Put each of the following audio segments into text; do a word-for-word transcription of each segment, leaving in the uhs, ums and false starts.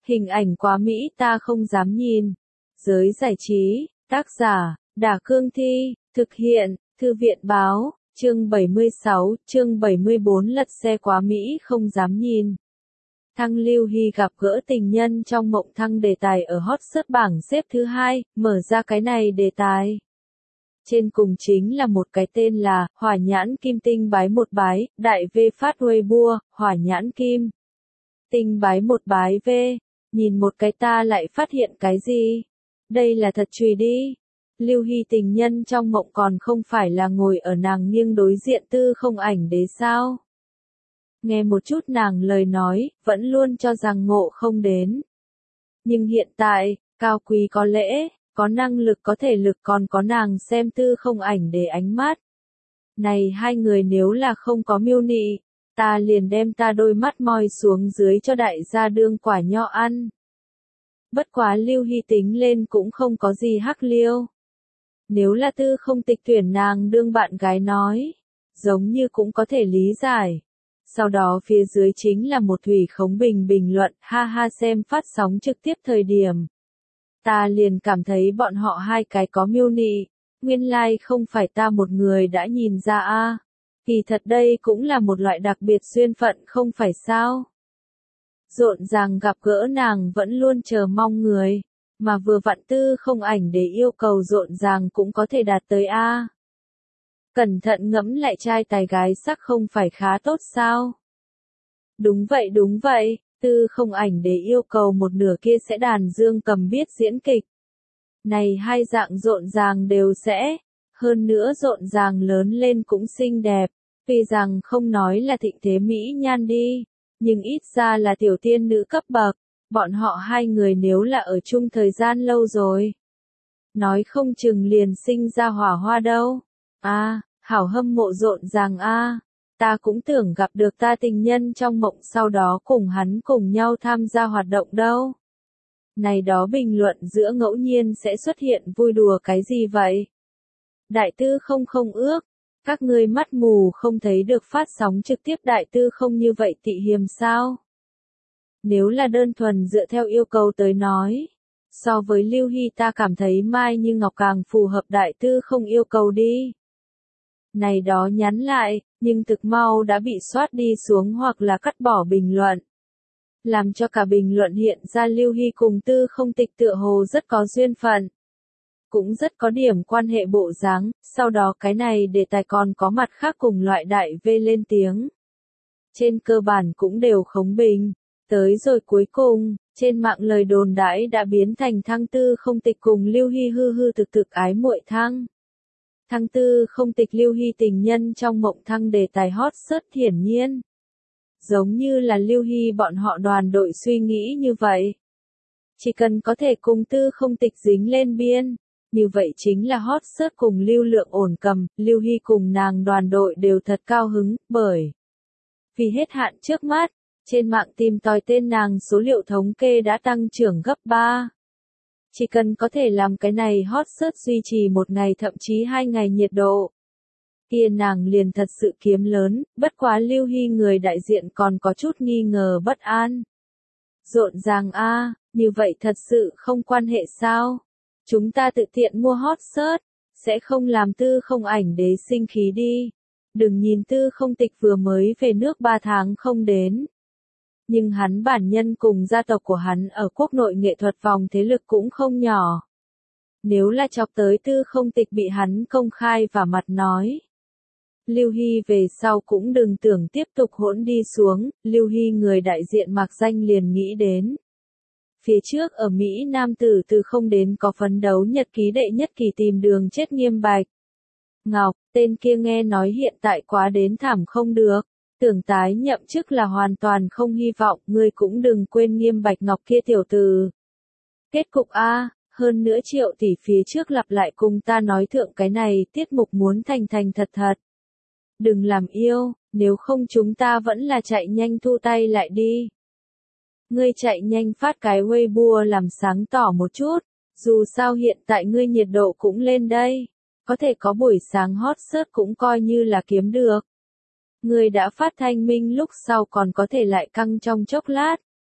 Hình ảnh quá mỹ ta không dám nhìn. Giới giải trí, tác giả, Đả Cương Thi, thực hiện, Thư viện Báo, chương bảy mươi sáu, chương bảy mươi bốn lật xe quá mỹ không dám nhìn. Thăng Lưu Hy gặp gỡ tình nhân trong mộng thăng đề tài ở hot search bảng xếp thứ hai, mở ra cái này đề tài. Trên cùng chính là một cái tên là, Hỏa Nhãn Kim Tinh bái một bái, đại V phát Weibo, Hỏa Nhãn Kim. Tinh bái một bái V, nhìn một cái ta lại phát hiện cái gì? Đây là thật chùy đi. Lưu Hy tình nhân trong mộng còn không phải là ngồi ở nàng nghiêng đối diện tư không ảnh đế sao? Nghe một chút nàng lời nói, vẫn luôn cho rằng ngộ không đến. Nhưng hiện tại, cao quý có lễ, có năng lực có thể lực còn có nàng xem tư không ảnh để ánh mắt. Này hai người nếu là không có mưu nị, ta liền đem ta đôi mắt moi xuống dưới cho đại gia đương quả nho ăn. Bất quá Lưu Hy tính lên cũng không có gì hắc liêu. Nếu là tư không tịch tuyển nàng đương bạn gái nói, giống như cũng có thể lý giải. Sau đó phía dưới chính là một thủy khống bình bình luận, ha ha xem phát sóng trực tiếp thời điểm. Ta liền cảm thấy bọn họ hai cái có mưu nị, nguyên lai like không phải ta một người đã nhìn ra a. À. Kỳ thật đây cũng là một loại đặc biệt duyên phận không phải sao. Rộn ràng gặp gỡ nàng vẫn luôn chờ mong người, mà vừa vặn tư không ảnh để yêu cầu rộn ràng cũng có thể đạt tới a. À. Cẩn thận ngẫm lại trai tài gái sắc không phải khá tốt sao? Đúng vậy đúng vậy, tư không ảnh để yêu cầu một nửa kia sẽ đàn dương cầm biết diễn kịch. Này hai dạng rộn ràng đều sẽ, hơn nữa rộn ràng lớn lên cũng xinh đẹp, tuy rằng không nói là thịnh thế mỹ nhan đi, nhưng ít ra là tiểu tiên nữ cấp bậc, bọn họ hai người nếu là ở chung thời gian lâu rồi. Nói không chừng liền sinh ra hỏa hoa đâu. A, à, hảo hâm mộ rộn ràng a, à. Ta cũng tưởng gặp được ta tình nhân trong mộng sau đó cùng hắn cùng nhau tham gia hoạt động đâu. Này đó bình luận giữa ngẫu nhiên sẽ xuất hiện vui đùa cái gì vậy? Đại tư không không ước, các ngươi mắt mù không thấy được phát sóng trực tiếp đại tư không như vậy tị hiềm sao? Nếu là đơn thuần dựa theo yêu cầu tới nói, so với Lưu Hy ta cảm thấy Mai Như Ngọc càng phù hợp đại tư không yêu cầu đi. Này đó nhắn lại, nhưng thực mau đã bị soát đi xuống hoặc là cắt bỏ bình luận. Làm cho cả bình luận hiện ra Lưu Hy cùng tư không tịch tựa hồ rất có duyên phận. Cũng rất có điểm quan hệ bộ dáng, sau đó cái này đề tài còn có mặt khác cùng loại đại V lên tiếng. Trên cơ bản cũng đều khống bình. Tới rồi cuối cùng, trên mạng lời đồn đãi đã biến thành thăng tư không tịch cùng Lưu Hy hư hư thực thực ái muội thăng. Thăng tư không tịch Lưu Hy tình nhân trong mộng thăng đề tài hot search hiển nhiên. Giống như là Lưu Hy bọn họ đoàn đội suy nghĩ như vậy. Chỉ cần có thể cùng tư không tịch dính lên biên, như vậy chính là hot search cùng lưu lượng ổn cầm, Lưu Hy cùng nàng đoàn đội đều thật cao hứng, bởi vì hết hạn trước mắt, trên mạng tìm tòi tên nàng số liệu thống kê đã tăng trưởng gấp ba. Chỉ cần có thể làm cái này hot search duy trì một ngày thậm chí hai ngày nhiệt độ, kia nàng liền thật sự kiếm lớn, bất quá Lưu Hy người đại diện còn có chút nghi ngờ bất an. Rộn ràng a, à, như vậy thật sự không quan hệ sao? Chúng ta tự tiện mua hot search, sẽ không làm tư không ảnh đế sinh khí đi. Đừng nhìn tư không tịch vừa mới về nước ba tháng không đến. Nhưng hắn bản nhân cùng gia tộc của hắn ở quốc nội nghệ thuật vòng thế lực cũng không nhỏ. Nếu là chọc tới tư không tịch bị hắn công khai và mặt nói. Lưu Hy về sau cũng đừng tưởng tiếp tục hỗn đi xuống, Lưu Hy người đại diện mặc danh liền nghĩ đến. Phía trước ở Mỹ nam tử từ không đến có phấn đấu nhật ký đệ nhất kỳ tìm đường chết Nghiêm Bạch Ngọc, tên kia nghe nói hiện tại quá đến thảm không được, tưởng tái nhậm chức là hoàn toàn không hy vọng, ngươi cũng đừng quên Nghiêm Bạch Ngọc kia tiểu tử. Kết cục A, hơn nữa triệu tỷ phía trước lặp lại cùng ta nói thượng cái này tiết mục muốn thành thành thật thật. Đừng làm yêu, nếu không chúng ta vẫn là chạy nhanh thu tay lại đi. Ngươi chạy nhanh phát cái Weibo làm sáng tỏ một chút, dù sao hiện tại ngươi nhiệt độ cũng lên đây, có thể có buổi sáng hot search cũng coi như là kiếm được. Ngươi đã phát thanh minh lúc sau còn có thể lại căng trong chốc lát.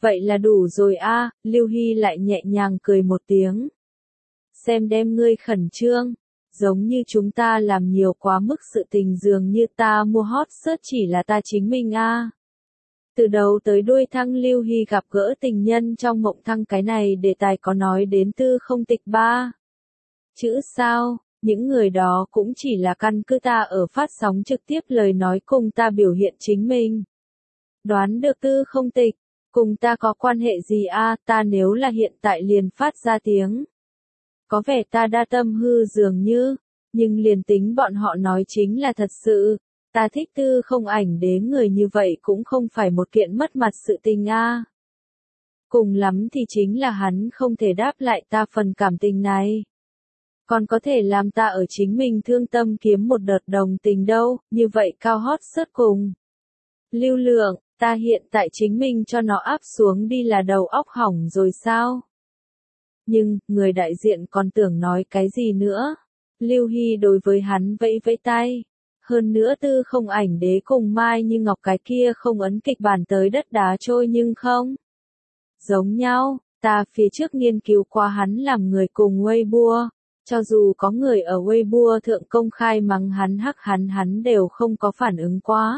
Vậy là đủ rồi a, Lưu Hy lại nhẹ nhàng cười một tiếng. Xem đem ngươi khẩn trương, giống như chúng ta làm nhiều quá mức sự tình dường như ta mua hot search chỉ là ta chính mình a. Từ đầu tới đuôi Thăng Lưu Hy gặp gỡ tình nhân trong mộng Thăng cái này đề tài có nói đến tư không tịch ba. Chữ sao, những người đó cũng chỉ là căn cứ ta ở phát sóng trực tiếp lời nói cùng ta biểu hiện chính mình. Đoán được tư không tịch, cùng ta có quan hệ gì a, ta nếu là hiện tại liền phát ra tiếng. Có vẻ ta đa tâm hư dường như, nhưng liền tính bọn họ nói chính là thật sự, ta thích tư không ảnh đế người như vậy cũng không phải một kiện mất mặt sự tình a. Cùng lắm thì chính là hắn không thể đáp lại ta phần cảm tình này. Còn có thể làm ta ở chính mình thương tâm kiếm một đợt đồng tình đâu, như vậy cao hot search cùng. Lưu lượng, ta hiện tại chính mình cho nó áp xuống đi là đầu óc hỏng rồi sao? Nhưng, người đại diện còn tưởng nói cái gì nữa? Lưu Hy đối với hắn vẫy vẫy tay. Hơn nữa tư không ảnh đế cùng Mai Như Ngọc cái kia không ấn kịch bản tới đất đá trôi nhưng không. Giống nhau, ta phía trước nghiên cứu qua hắn làm người cùng Weibo. Cho dù có người ở Weibo thượng công khai mắng hắn hắc hắn hắn đều không có phản ứng quá.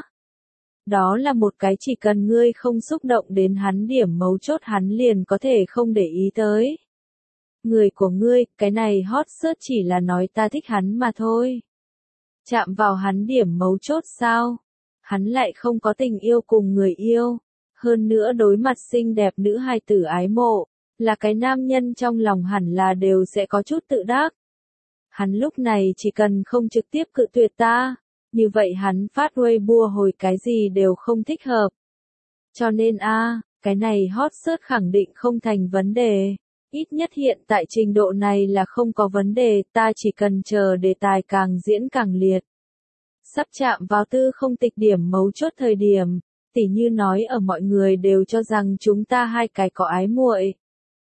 Đó là một cái chỉ cần ngươi không xúc động đến hắn điểm mấu chốt hắn liền có thể không để ý tới. Người của ngươi, cái này hot search chỉ là nói ta thích hắn mà thôi. Chạm vào hắn điểm mấu chốt sao? Hắn lại không có tình yêu cùng người yêu. Hơn nữa đối mặt xinh đẹp nữ hài tử ái mộ, là cái nam nhân trong lòng hẳn là đều sẽ có chút tự đắc. Hắn lúc này chỉ cần không trực tiếp cự tuyệt ta, như vậy hắn phát Weibo hồi cái gì đều không thích hợp. Cho nên a, cái này hot search khẳng định không thành vấn đề. Ít nhất hiện tại trình độ này là không có vấn đề, ta chỉ cần chờ đề tài càng diễn càng liệt. Sắp chạm vào tư không tịch điểm mấu chốt thời điểm, tỉ như nói ở mọi người đều cho rằng chúng ta hai cái có ái muội.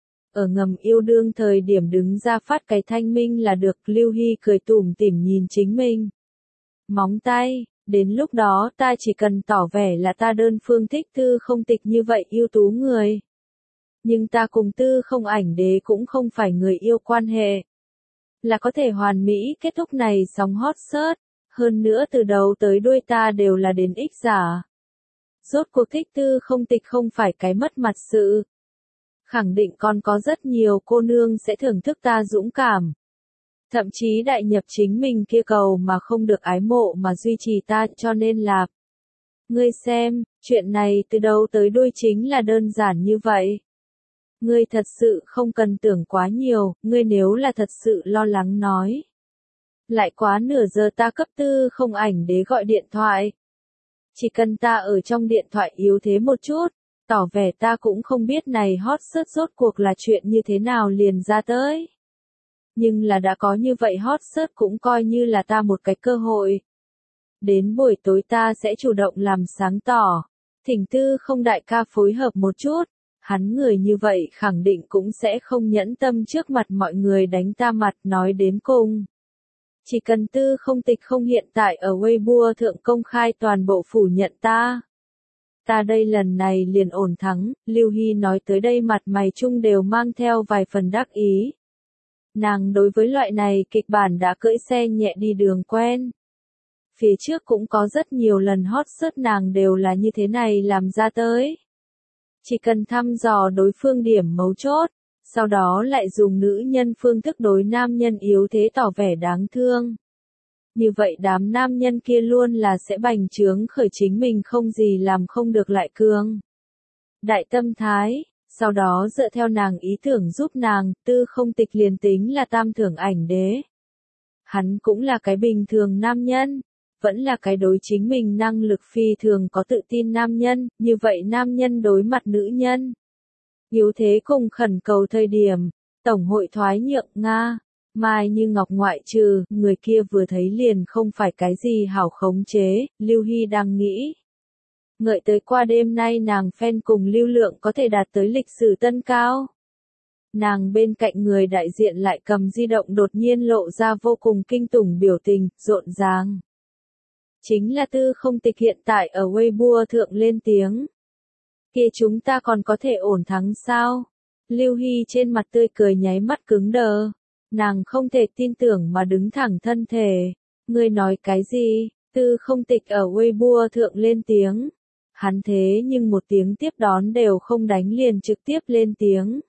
Ở ngầm yêu đương thời điểm đứng ra phát cái thanh minh là được, Lưu Hy cười tủm tỉm nhìn chính mình. Móng tay, đến lúc đó ta chỉ cần tỏ vẻ là ta đơn phương thích tư không tịch như vậy ưu tú người. Nhưng ta cùng tư không ảnh đế cũng không phải người yêu quan hệ. Là có thể hoàn mỹ kết thúc này sóng hot search, hơn nữa từ đầu tới đuôi ta đều là đến ích giả. Rốt cuộc thích tư không tịch không phải cái mất mặt sự. Khẳng định còn có rất nhiều cô nương sẽ thưởng thức ta dũng cảm. Thậm chí đại nhập chính mình kia cầu mà không được ái mộ mà duy trì ta cho nên là. Ngươi xem, chuyện này từ đầu tới đuôi chính là đơn giản như vậy. Ngươi thật sự không cần tưởng quá nhiều, ngươi nếu là thật sự lo lắng nói. Lại quá nửa giờ ta cấp tư không ảnh đế gọi điện thoại. Chỉ cần ta ở trong điện thoại yếu thế một chút, tỏ vẻ ta cũng không biết này hot search rốt cuộc là chuyện như thế nào liền ra tới. Nhưng là đã có như vậy hot search cũng coi như là ta một cái cơ hội. Đến buổi tối ta sẽ chủ động làm sáng tỏ, thỉnh tư không đại ca phối hợp một chút. Hắn người như vậy khẳng định cũng sẽ không nhẫn tâm trước mặt mọi người đánh ta mặt nói đến cùng. Chỉ cần tư không tịch không hiện tại ở Weibo thượng công khai toàn bộ phủ nhận ta. Ta đây lần này liền ổn thắng, Lưu Hy nói tới đây mặt mày chung đều mang theo vài phần đắc ý. Nàng đối với loại này kịch bản đã cưỡi xe nhẹ đi đường quen. Phía trước cũng có rất nhiều lần hot search nàng đều là như thế này làm ra tới. Chỉ cần thăm dò đối phương điểm mấu chốt, sau đó lại dùng nữ nhân phương thức đối nam nhân yếu thế tỏ vẻ đáng thương. Như vậy đám nam nhân kia luôn là sẽ bành trướng khởi chính mình không gì làm không được lại cương. Đại tâm thái, sau đó dựa theo nàng ý tưởng giúp nàng, tư không tịch liền tính là tam thưởng ảnh đế. Hắn cũng là cái bình thường nam nhân. Vẫn là cái đối chính mình năng lực phi thường có tự tin nam nhân, như vậy nam nhân đối mặt nữ nhân. Yếu thế cùng khẩn cầu thời điểm, Tổng hội thoái nhượng Nga, Mai Như Ngọc ngoại trừ, người kia vừa thấy liền không phải cái gì hảo khống chế, Lưu Hy đang nghĩ. Ngợi tới qua đêm nay nàng fan cùng lưu lượng có thể đạt tới lịch sử tân cao. Nàng bên cạnh người đại diện lại cầm di động đột nhiên lộ ra vô cùng kinh tủng biểu tình, rộn ràng. Chính là tư không tịch hiện tại ở Weibo thượng lên tiếng. Kia chúng ta còn có thể ổn thắng sao? Lưu Hy trên mặt tươi cười nháy mắt cứng đờ. Nàng không thể tin tưởng mà đứng thẳng thân thể. Ngươi nói cái gì? Tư Không Tịch ở Weibo thượng lên tiếng. Hắn thế nhưng một tiếng tiếp đón đều không đánh liền trực tiếp lên tiếng.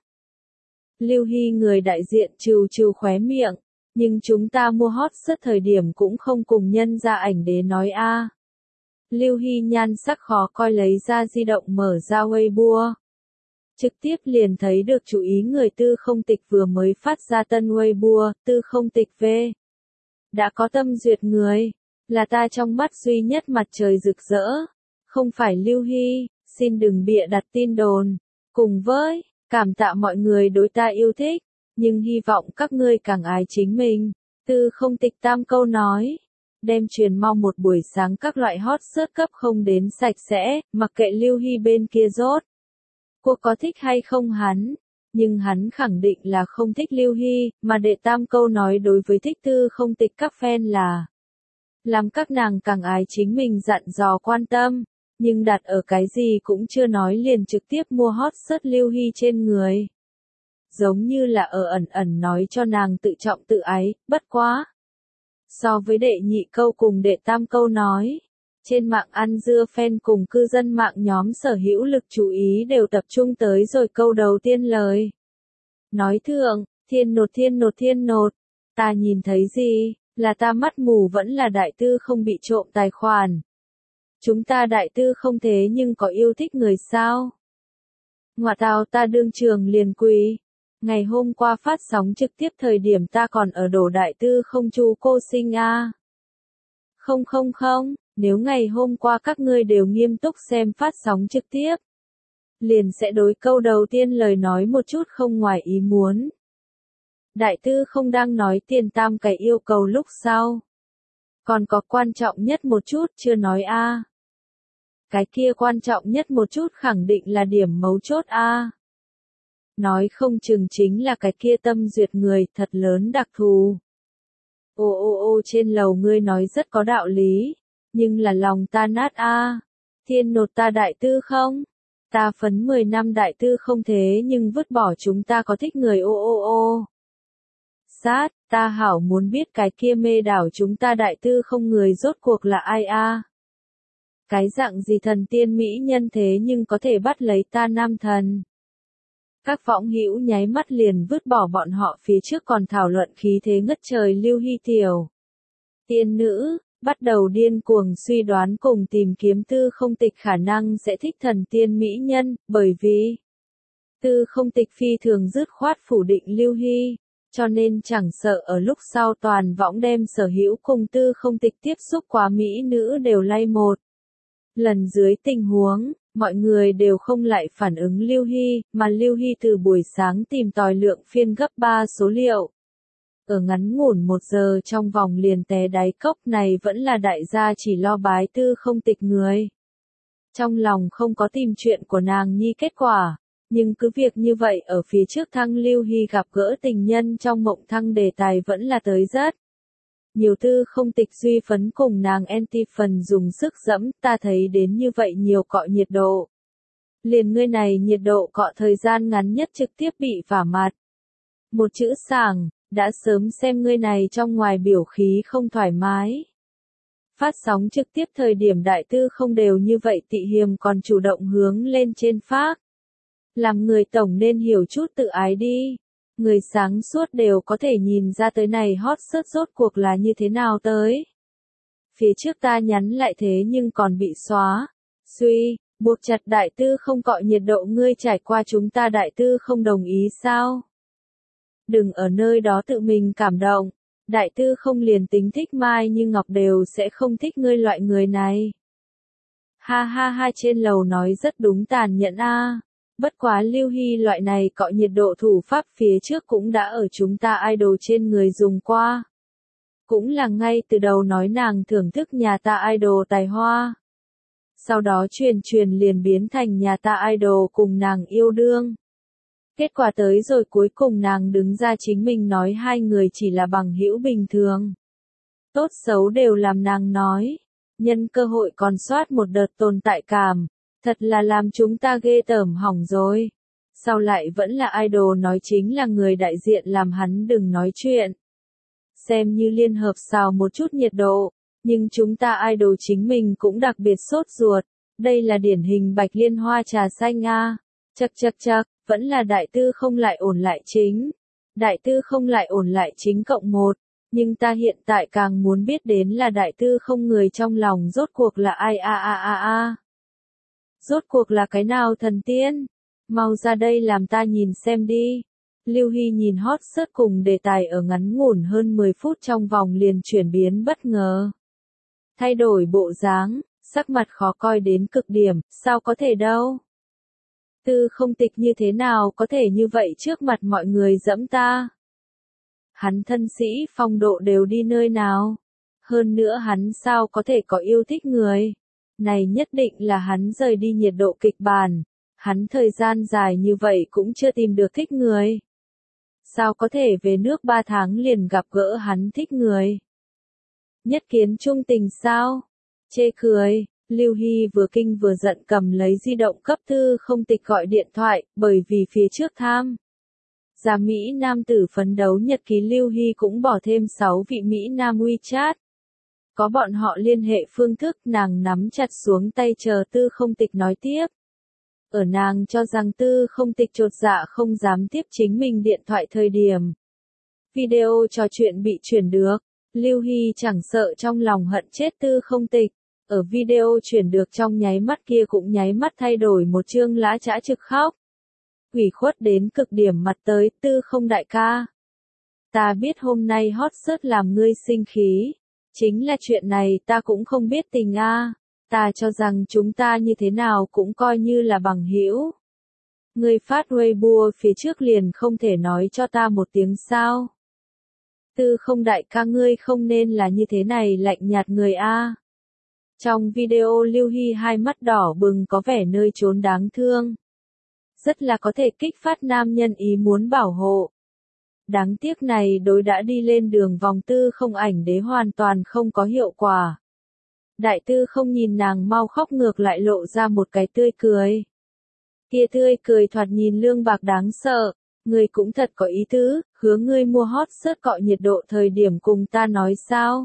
Lưu Hy người đại diện trừ trừ khóe miệng. Nhưng chúng ta mua hot search thời điểm cũng không cùng nhân ra ảnh đế nói a. Lưu Hy nhan sắc khó coi lấy ra di động mở ra Weibo. Trực tiếp liền thấy được chú ý người Tư Không Tịch vừa mới phát ra tân Weibo, Tư Không Tịch về. Đã có tâm duyệt người, là ta trong mắt duy nhất mặt trời rực rỡ. Không phải Lưu Hy, xin đừng bịa đặt tin đồn. Cùng với, cảm tạ mọi người đối ta yêu thích, nhưng hy vọng các ngươi càng ái chính mình. Tư Không Tịch tam câu nói. Đem truyền mau một buổi sáng các loại hot search cấp không đến sạch sẽ, mặc kệ Lưu Hy bên kia rốt. Cô có thích hay không hắn, nhưng hắn khẳng định là không thích Lưu Hy, mà đệ tam câu nói đối với thích Tư Không Tịch các fan là làm các nàng càng ái chính mình dặn dò quan tâm, nhưng đặt ở cái gì cũng chưa nói liền trực tiếp mua hot search Lưu Hy trên người. Giống như là ở ẩn ẩn nói cho nàng tự trọng tự ái, bất quá. So với đệ nhị câu cùng đệ tam câu nói, trên mạng ăn dưa fan cùng cư dân mạng nhóm sở hữu lực chú ý đều tập trung tới rồi câu đầu tiên lời. Nói thượng, thiên nột thiên nột thiên nột, ta nhìn thấy gì, là ta mắt mù vẫn là đại tư không bị trộm tài khoản. Chúng ta đại tư không thế nhưng có yêu thích người sao? Ngoại tào ta đương trường liền quỳ. Ngày hôm qua phát sóng trực tiếp thời điểm ta còn ở đổ đại tư không chú cô sinh a. À. Không không không, nếu ngày hôm qua các ngươi đều nghiêm túc xem phát sóng trực tiếp, liền sẽ đối câu đầu tiên lời nói một chút không ngoài ý muốn. Đại tư không đang nói tiền tam cái yêu cầu lúc sau. Còn có quan trọng nhất một chút chưa nói a. À. Cái kia quan trọng nhất một chút khẳng định là điểm mấu chốt a. À. Nói không chừng chính là cái kia tâm duyệt người thật lớn đặc thù. Ô ô ô trên lầu ngươi nói rất có đạo lý, nhưng là lòng ta nát a. À. Thiên nột ta đại tư không? Ta phấn mười năm đại tư không thế nhưng vứt bỏ chúng ta có thích người ô ô ô. Sát, ta hảo muốn biết cái kia mê đảo chúng ta đại tư không người rốt cuộc là ai a? À. Cái dạng gì thần tiên mỹ nhân thế nhưng có thể bắt lấy ta nam thần. Các võng hữu nháy mắt liền vứt bỏ bọn họ phía trước còn thảo luận khí thế ngất trời Lưu Hy tiểu. Tiên nữ, bắt đầu điên cuồng suy đoán cùng tìm kiếm Tư Không Tịch khả năng sẽ thích thần tiên mỹ nhân, bởi vì Tư Không Tịch phi thường dứt khoát phủ định Lưu Hy, cho nên chẳng sợ ở lúc sau toàn võng đem sở hữu cùng Tư Không Tịch tiếp xúc quá mỹ nữ đều lay một. Lần dưới tình huống, mọi người đều không lại phản ứng Lưu Hy, mà Lưu Hy từ buổi sáng tìm tòi lượng phiên gấp ba số liệu. Ở ngắn ngủn một giờ trong vòng liền té đáy cốc này vẫn là đại gia chỉ lo bái Tư Không Tịch người. Trong lòng không có tìm chuyện của nàng nhi kết quả, nhưng cứ việc như vậy ở phía trước thăng Lưu Hy gặp gỡ tình nhân trong mộng thăng đề tài vẫn là tới rất. Nhiều Tư Không Tịch duy phấn cùng nàng anti phần dùng sức dẫm, ta thấy đến như vậy nhiều cọ nhiệt độ. Liền ngươi này nhiệt độ cọ thời gian ngắn nhất trực tiếp bị vả mặt. Một chữ sảng, đã sớm xem ngươi này trong ngoài biểu khí không thoải mái. Phát sóng trực tiếp thời điểm đại tư không đều như vậy tị hiềm còn chủ động hướng lên trên phát. Làm người tổng nên hiểu chút tự ái đi. Người sáng suốt đều có thể nhìn ra tới này hot search rốt cuộc là như thế nào tới. Phía trước ta nhắn lại thế nhưng còn bị xóa. Suy, buộc chặt đại tư không cọ nhiệt độ ngươi trải qua chúng ta đại tư không đồng ý sao? Đừng ở nơi đó tự mình cảm động. Đại tư không liền tính thích Mai như Ngọc đều sẽ không thích ngươi loại người này. Ha ha ha trên lầu nói rất đúng tàn nhẫn a. À. Bất quá Lưu Hy loại này cọ nhiệt độ thủ pháp phía trước cũng đã ở chúng ta idol trên người dùng qua. Cũng là ngay từ đầu nói nàng thưởng thức nhà ta idol tài hoa. Sau đó truyền truyền liền biến thành nhà ta idol cùng nàng yêu đương. Kết quả tới rồi cuối cùng nàng đứng ra chính mình nói hai người chỉ là bằng hữu bình thường. Tốt xấu đều làm nàng nói. Nhân cơ hội còn soát một đợt tồn tại cảm. Thật là làm chúng ta ghê tởm hỏng rồi. Sao lại vẫn là idol nói chính là người đại diện làm hắn đừng nói chuyện. Xem như liên hợp xào một chút nhiệt độ, nhưng chúng ta idol chính mình cũng đặc biệt sốt ruột. Đây là điển hình bạch liên hoa trà xanh a. Chậc chậc chậc, vẫn là đại tư không lại ổn lại chính. Đại tư không lại ổn lại chính cộng một. Nhưng ta hiện tại càng muốn biết đến là đại tư không người trong lòng rốt cuộc là ai a a a a. Rốt cuộc là cái nào thần tiên? Mau ra đây làm ta nhìn xem đi. Lưu Hy nhìn hot search cùng đề tài ở ngắn ngủn hơn mười phút trong vòng liền chuyển biến bất ngờ. Thay đổi bộ dáng, sắc mặt khó coi đến cực điểm, sao có thể đâu? Tư không tịch như thế nào có thể như vậy trước mặt mọi người dẫm ta? Hắn thân sĩ phong độ đều đi nơi nào? Hơn nữa hắn sao có thể có yêu thích người? Này nhất định là hắn rời đi nhiệt độ kịch bản. Hắn thời gian dài như vậy cũng chưa tìm được thích người. Sao có thể về nước ba tháng liền gặp gỡ hắn thích người? Nhất kiến trung tình sao? Chê cười, Lưu Hy vừa kinh vừa giận cầm lấy di động cấp tư không tịch gọi điện thoại, bởi vì phía trước tham. Gia Mỹ Nam tử phấn đấu nhật ký Lưu Hy cũng bỏ thêm sáu vị Mỹ Nam WeChat. Có bọn họ liên hệ phương thức nàng nắm chặt xuống tay chờ tư không tịch nói tiếp. Ở nàng cho rằng tư không tịch chột dạ không dám tiếp chính mình điện thoại thời điểm. Video trò chuyện bị chuyển được. Lưu Hy chẳng sợ trong lòng hận chết tư không tịch. Ở video chuyển được trong nháy mắt kia cũng nháy mắt thay đổi một chương lã chã trực khóc. Ủy khuất đến cực điểm mặt tới tư không đại ca. Ta biết hôm nay hot search làm ngươi sinh khí. Chính là chuyện này ta cũng không biết tình a. Ta cho rằng chúng ta như thế nào cũng coi như là bằng hữu. Ngươi phát Weibo phía trước liền không thể nói cho ta một tiếng sao. Tư không đại ca ngươi không nên là như thế này lạnh nhạt người a. Trong video Lưu Hy hai mắt đỏ bừng có vẻ nơi trốn đáng thương. Rất là có thể kích phát nam nhân ý muốn bảo hộ. Đáng tiếc này đối đã đi lên đường vòng tư không ảnh đế hoàn toàn không có hiệu quả. Đại tư không nhìn nàng mau khóc ngược lại lộ ra một cái tươi cười. Kia tươi cười thoạt nhìn lương bạc đáng sợ, ngươi cũng thật có ý tứ, hứa ngươi mua hot search cọ nhiệt độ thời điểm cùng ta nói sao.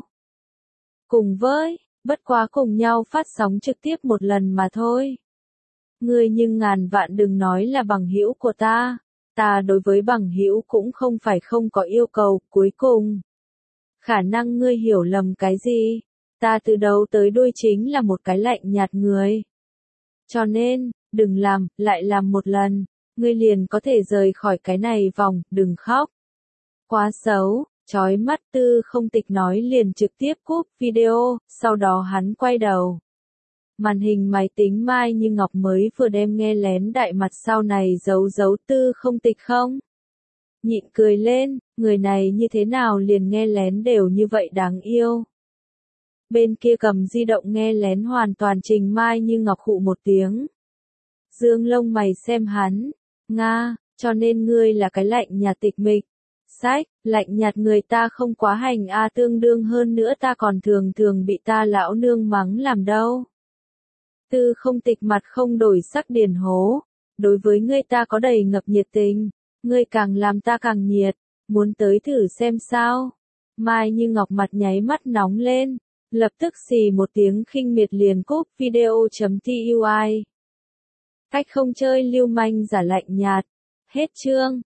Cùng với, bất quá cùng nhau phát sóng trực tiếp một lần mà thôi. Ngươi nhưng ngàn vạn đừng nói là bằng hữu của ta. Ta đối với bằng hữu cũng không phải không có yêu cầu, cuối cùng. Khả năng ngươi hiểu lầm cái gì? Ta từ đầu tới đuôi chính là một cái lạnh nhạt người. Cho nên, đừng làm, lại làm một lần. Ngươi liền có thể rời khỏi cái này vòng, đừng khóc. Quá xấu, chói mắt tư không tịch nói liền trực tiếp cúp video, sau đó hắn quay đầu. Màn hình máy tính Mai Như Ngọc mới vừa đem nghe lén đại mặt sau này giấu giấu tư không tịch không? Nhịn cười lên, người này như thế nào liền nghe lén đều như vậy đáng yêu. Bên kia cầm di động nghe lén hoàn toàn trình Mai Như Ngọc khụ một tiếng. Dương lông mày xem hắn, Nga, cho nên ngươi là cái lạnh nhạt tịch mịch. Sách, lạnh nhạt người ta không quá hành a tương đương hơn nữa ta còn thường thường bị ta lão nương mắng làm đâu. Tư không tịch mặt không đổi sắc điển hố. Đối với ngươi ta có đầy ngập nhiệt tình. Ngươi càng làm ta càng nhiệt. Muốn tới thử xem sao. Mai Như Ngọc mặt nháy mắt nóng lên. Lập tức xì một tiếng khinh miệt liền cúp video.tui. Cách không chơi lưu manh giả lạnh nhạt. Hết chương.